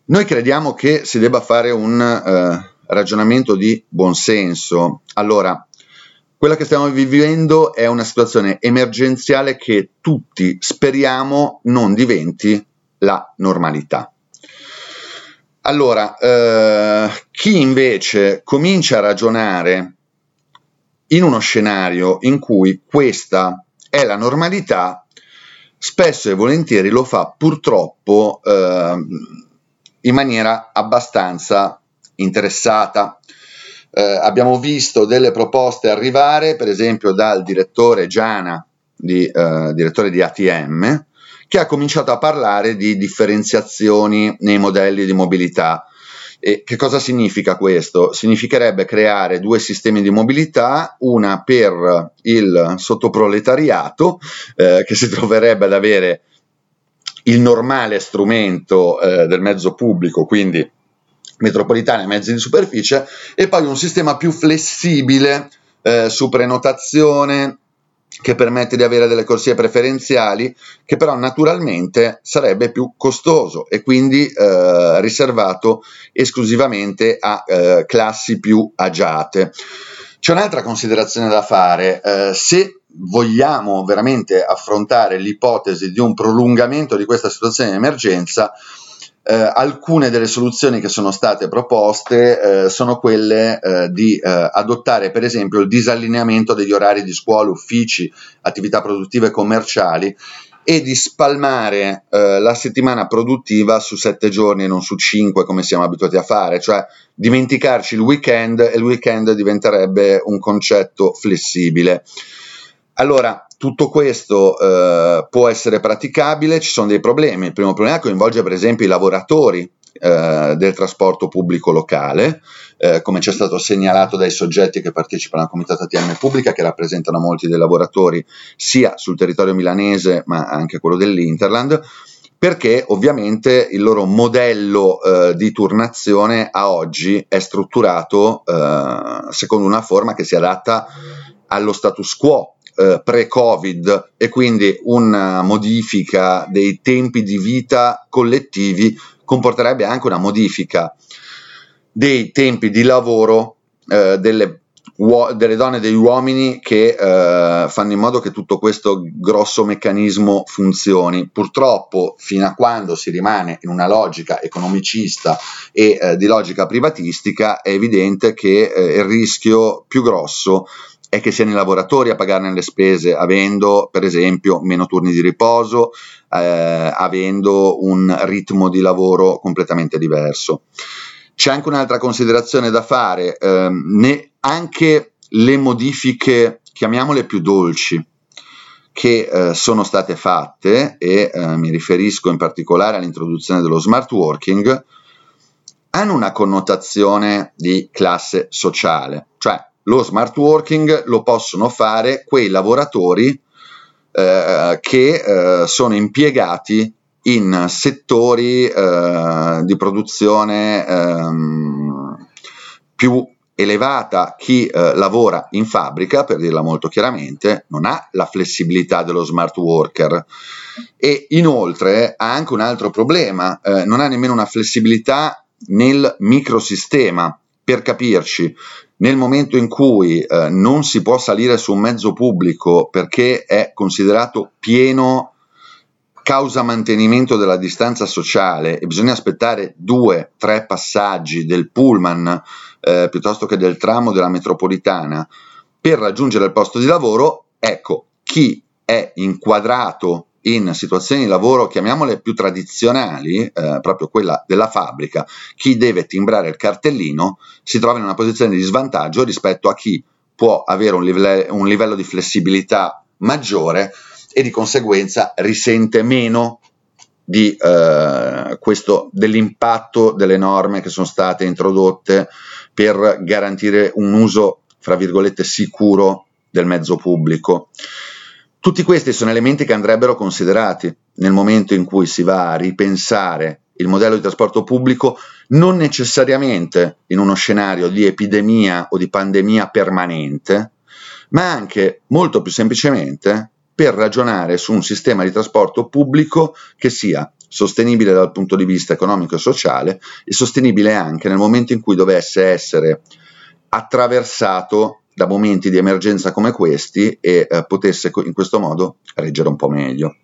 Noi crediamo che si debba fare un ragionamento di buonsenso. Allora, quella che stiamo vivendo è una situazione emergenziale che tutti speriamo non diventi la normalità. Allora, chi invece comincia a ragionare in uno scenario in cui questa è la normalità, spesso e volentieri lo fa purtroppo in maniera abbastanza interessata. Abbiamo visto delle proposte arrivare, per esempio dal direttore Giana, direttore di ATM, che ha cominciato a parlare di differenziazioni nei modelli di mobilità. E che cosa significa questo? Significherebbe creare due sistemi di mobilità, una per il sottoproletariato, che si troverebbe ad avere il normale strumento del mezzo pubblico, quindi metropolitane e mezzi di superficie, e poi un sistema più flessibile su prenotazione, che permette di avere delle corsie preferenziali, che però naturalmente sarebbe più costoso e quindi riservato esclusivamente a classi più agiate. C'è un'altra considerazione da fare: se vogliamo veramente affrontare l'ipotesi di un prolungamento di questa situazione di emergenza, alcune delle soluzioni che sono state proposte sono quelle di adottare per esempio il disallineamento degli orari di scuole, uffici, attività produttive e commerciali, e di spalmare la settimana produttiva su 7 giorni e non su 5 come siamo abituati a fare, cioè dimenticarci il weekend, e il weekend diventerebbe un concetto flessibile. Allora, tutto questo può essere praticabile, ci sono dei problemi. Il primo problema coinvolge per esempio i lavoratori del trasporto pubblico locale, come ci è stato segnalato dai soggetti che partecipano al Comitato ATM Pubblica, che rappresentano molti dei lavoratori sia sul territorio milanese ma anche quello dell'Interland, perché ovviamente il loro modello di turnazione a oggi è strutturato secondo una forma che si adatta allo status quo pre-Covid, e quindi una modifica dei tempi di vita collettivi comporterebbe anche una modifica dei tempi di lavoro delle donne e degli uomini, che fanno in modo che tutto questo grosso meccanismo funzioni. Purtroppo, fino a quando si rimane in una logica economicista e di logica privatistica, è evidente che il rischio più grosso è che siano i lavoratori a pagarne le spese, avendo per esempio meno turni di riposo, avendo un ritmo di lavoro completamente diverso. C'è anche un'altra considerazione da fare: anche le modifiche, chiamiamole più dolci, che sono state fatte, e mi riferisco in particolare all'introduzione dello smart working, hanno una connotazione di classe sociale, cioè lo smart working lo possono fare quei lavoratori che sono impiegati in settori di produzione più elevata. Chi lavora in fabbrica, per dirla molto chiaramente, non ha la flessibilità dello smart worker, e inoltre ha anche un altro problema: non ha nemmeno una flessibilità nel microsistema. Per capirci, nel momento in cui non si può salire su un mezzo pubblico perché è considerato pieno causa mantenimento della distanza sociale, e bisogna aspettare 2-3 passaggi del pullman piuttosto che del tram o della metropolitana per raggiungere il posto di lavoro, ecco, chi è inquadrato in situazioni di lavoro, chiamiamole più tradizionali, proprio quella della fabbrica, chi deve timbrare il cartellino, si trova in una posizione di svantaggio rispetto a chi può avere un livello di flessibilità maggiore e di conseguenza risente meno di dell'impatto delle norme che sono state introdotte per garantire un uso, fra virgolette, sicuro del mezzo pubblico. Tutti questi sono elementi che andrebbero considerati nel momento in cui si va a ripensare il modello di trasporto pubblico, non necessariamente in uno scenario di epidemia o di pandemia permanente, ma anche molto più semplicemente per ragionare su un sistema di trasporto pubblico che sia sostenibile dal punto di vista economico e sociale e sostenibile anche nel momento in cui dovesse essere attraversato da momenti di emergenza come questi e potesse in questo modo reggere un po' meglio.